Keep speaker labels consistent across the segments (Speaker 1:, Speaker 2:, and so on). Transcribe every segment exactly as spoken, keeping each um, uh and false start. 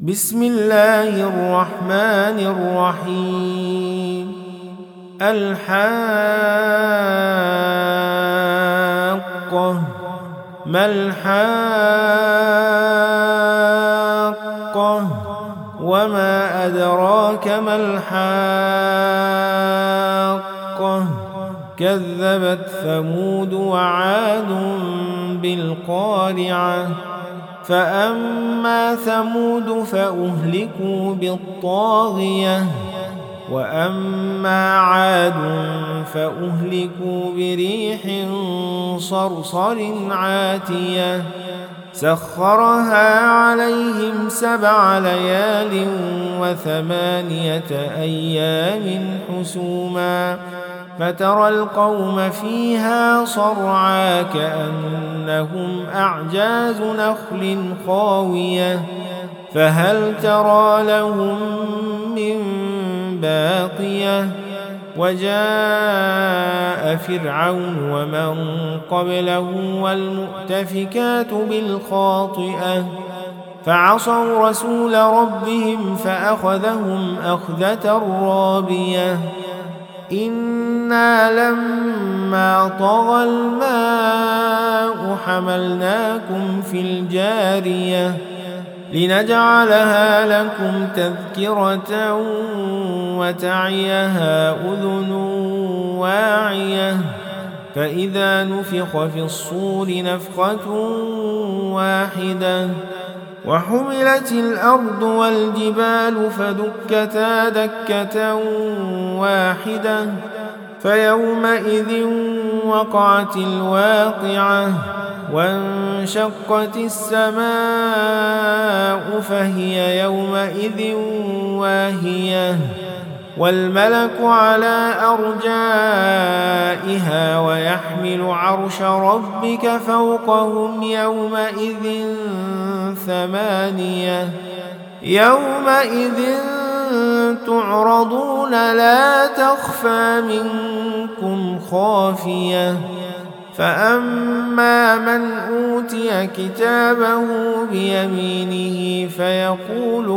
Speaker 1: بسم الله الرحمن الرحيم. الحاقة ما الحاقة وما أدراك ما الحاقة كذبت ثمود وعاد بالقارعة فأما ثمود فأهلكوا بالطاغية وأما عاد فأهلكوا بريح صرصر عاتية سخرها عليهم سبع ليال وثمانية أيام حسوما فترى القوم فيها صرعى كأنهم أعجاز نخل خاوية فهل ترى لهم من باقية وجاء فرعون ومن قبله والمؤتفكات بالخاطئة فعصوا رسول ربهم فأخذهم أخذة رابية إنا لما طغى الماء حملناكم في الجارية لنجعلها لكم تذكرة وتعيها أذن واعية فإذا نفخ في الصور نفخة واحدة وحملت الأرض والجبال فدكتا دكة واحدة فيومئذ وقعت الواقعة وانشقت السماء فهي يومئذ واهية والملك على أرجائها ويحمل عرش ربك فوقهم يومئذ ثمانية يومئذ تعرضون لا تخفى منكم خافية فأما من أوتي كتابه بيمينه فيقول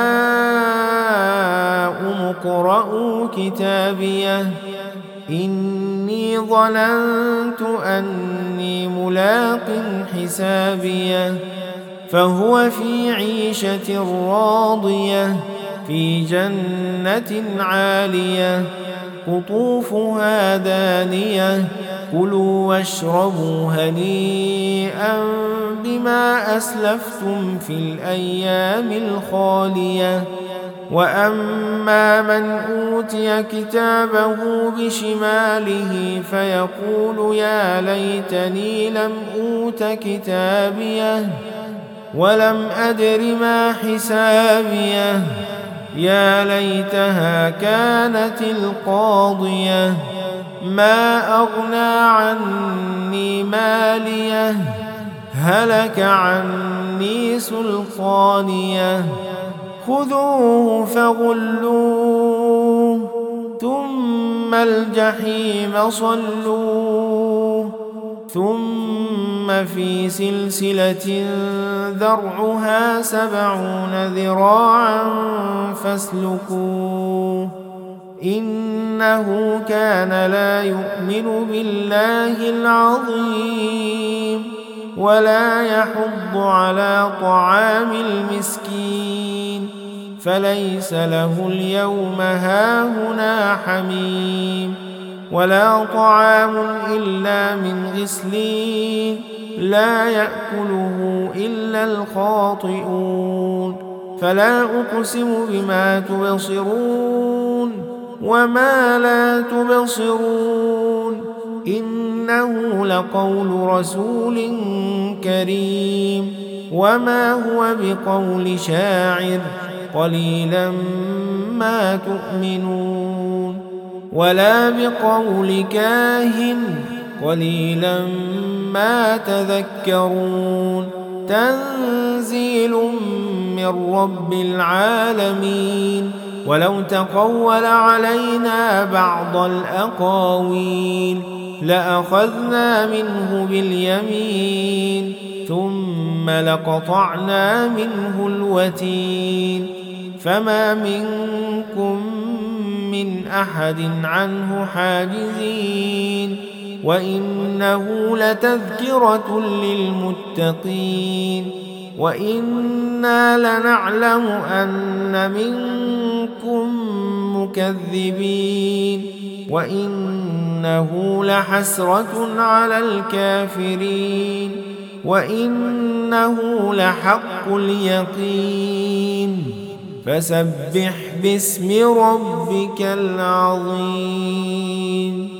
Speaker 1: هاؤم اقرءوا كتابيه إني ظننت أني ملاق حسابيه فهو في عيشة راضية في جنة عالية قطوفها دانية كلوا واشربوا هنيئا بما أسلفتم في الأيام الخالية وأما من أوتي كتابه بشماله فيقول يا ليتني لم أوت كتابيه ولم أدر ما حسابيه يا ليتها كانت القاضية ما أغنى عني ماليه هلك عني سلطانيه خذوه فغلوه ثم الجحيم صلوه ثم في سلسلة ذرعها سبعون ذراعا فاسلكوه إنه كان لا يؤمن بالله العظيم ولا يحض على طعام المسكين فليس له اليوم هاهنا حميم ولا طعام إلا من غسلين لا يأكله إلا الخاطئون فلا أقسم بما تبصرون وما لا تبصرون إنه لقول رسول كريم وما هو بقول شاعر قليلا ما تؤمنون ولا بقول كاهن قليلا ما تذكرون تنزيل من رب العالمين ولو تقول علينا بعض الأقاويل لأخذنا منه باليمين ثم ثم لقطعنا منه الوتين فما منكم من أحد عنه حاجزين وإنه لتذكرة للمتقين وإنا لنعلم أن منكم مكذبين وإنه لحسرة على الكافرين وإنه لحق اليقين فسبح باسم ربك العظيم.